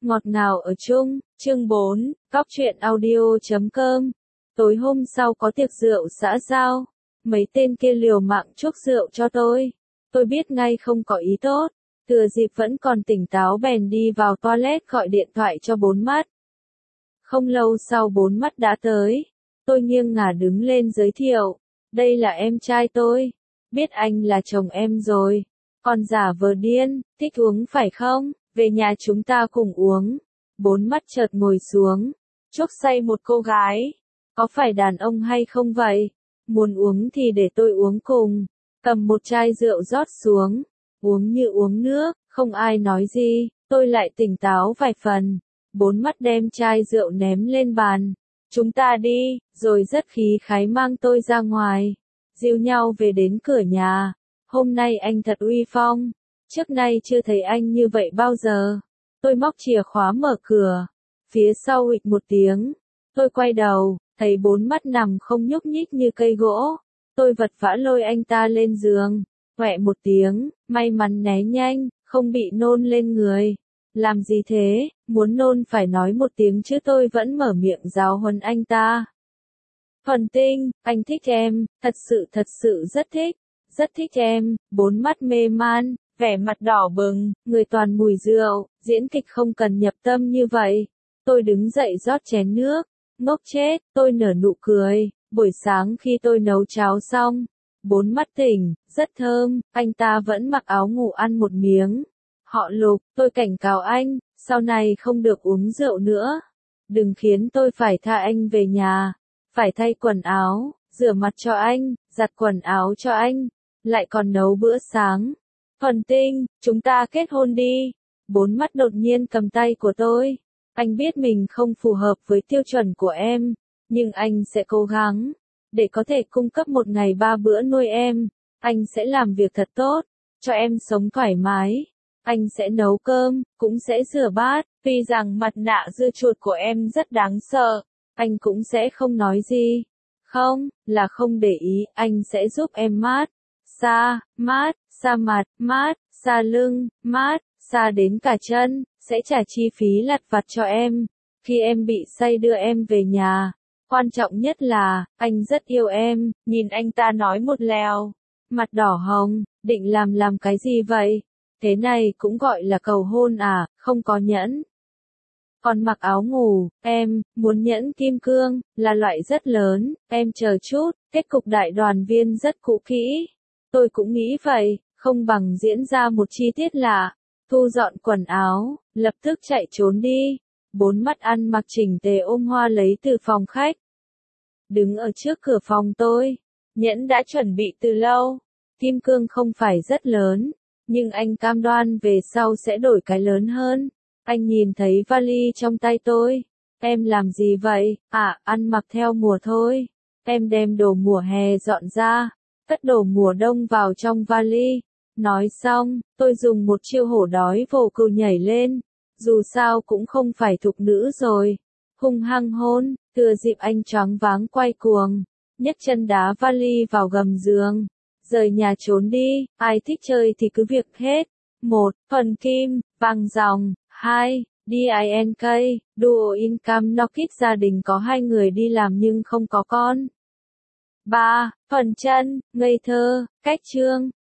Ngọt ngào ở chung, chương 4, Cóc truyện audio.com. Tối hôm sau có tiệc rượu xã giao. Mấy tên kia liều mạng chuốc rượu cho tôi. Tôi biết ngay không có ý tốt. Thừa dịp vẫn còn tỉnh táo bèn đi vào toilet gọi điện thoại cho Bốn Mắt. Không lâu sau Bốn Mắt đã tới. Tôi nghiêng ngả đứng lên giới thiệu. Đây là em trai tôi. Biết anh là chồng em rồi. Còn giả vờ điên, thích uống phải không? Về nhà chúng ta cùng uống. Bốn Mắt chợt ngồi xuống. Chuốc say một cô gái. Có phải đàn ông hay không vậy? Muốn uống thì để tôi uống cùng. Cầm một chai rượu rót xuống. Uống như uống nước, không ai nói gì. Tôi lại tỉnh táo vài phần. Bốn Mắt đem chai rượu ném lên bàn. Chúng ta đi, rồi rất khí khái mang tôi ra ngoài. Dìu nhau về đến cửa nhà. Hôm nay anh thật uy phong. Trước nay chưa thấy anh như vậy bao giờ. Tôi móc chìa khóa mở cửa. Phía sau huỵch một tiếng. Tôi quay đầu, thấy Bốn Mắt nằm không nhúc nhích như cây gỗ. Tôi vật vã lôi anh ta lên giường. Quẹ một tiếng, may mắn né nhanh, không bị nôn lên người. Làm gì thế, muốn nôn phải nói một tiếng chứ tôi vẫn mở miệng giáo huấn anh ta. Thuần Tinh, anh thích em, thật sự rất thích em. Bốn Mắt mê man, vẻ mặt đỏ bừng, người toàn mùi rượu, diễn kịch không cần nhập tâm như vậy. Tôi đứng dậy rót chén nước, ngốc chết, tôi nở nụ cười. Buổi sáng khi tôi nấu cháo xong, Bốn Mắt tỉnh, rất thơm, anh ta vẫn mặc áo ngủ ăn một miếng. Họ Lục, tôi cảnh cáo anh, sau này không được uống rượu nữa. Đừng khiến tôi phải tha anh về nhà, phải thay quần áo, rửa mặt cho anh, giặt quần áo cho anh, lại còn nấu bữa sáng. Thuần Tinh, chúng ta kết hôn đi. Bốn Mắt đột nhiên cầm tay của tôi. Anh biết mình không phù hợp với tiêu chuẩn của em, nhưng anh sẽ cố gắng, để có thể cung cấp một ngày 3 bữa nuôi em. Anh sẽ làm việc thật tốt, cho em sống thoải mái. Anh sẽ nấu cơm, cũng sẽ rửa bát, tuy rằng mặt nạ dưa chuột của em rất đáng sợ. Anh cũng sẽ không nói gì. Không, là không để ý, anh sẽ giúp em mát. Xa mặt, mát, xa lưng, mát, xa đến cả chân, sẽ trả chi phí lặt vặt cho em. Khi em bị say đưa em về nhà. Quan trọng nhất là, anh rất yêu em. Nhìn anh ta nói một lèo. Mặt đỏ hồng, định làm cái gì vậy? Thế này cũng gọi là cầu hôn à, không có nhẫn. Còn mặc áo ngủ, em, muốn nhẫn kim cương, là loại rất lớn, em chờ chút, kết cục đại đoàn viên rất cũ kỹ. Tôi cũng nghĩ vậy, không bằng diễn ra một chi tiết lạ. Thu dọn quần áo, lập tức chạy trốn đi. Bốn Mắt ăn mặc chỉnh tề ôm hoa lấy từ phòng khách. Đứng ở trước cửa phòng tôi, nhẫn đã chuẩn bị từ lâu. Kim cương không phải rất lớn, nhưng anh cam đoan về sau sẽ đổi cái lớn hơn. Anh nhìn thấy vali trong tay tôi. Em làm gì vậy? À, ăn mặc theo mùa thôi. Em đem đồ mùa hè dọn ra, cất đồ mùa đông vào trong vali. Nói xong, tôi dùng một chiêu hổ đói vồ cừu nhảy lên. Dù sao cũng không phải thục nữ rồi. Hung hăng hôn, thừa dịp anh choáng váng quay cuồng. Nhấc chân đá vali vào gầm giường. Rời nhà trốn đi, ai thích chơi thì cứ việc hết. 1. Thuần Kim, vàng dòng. 2. DINK, Dual Income Knockit gia đình có 2 người đi làm nhưng không có con. 3. Thuần Chân, ngây thơ, cách chương.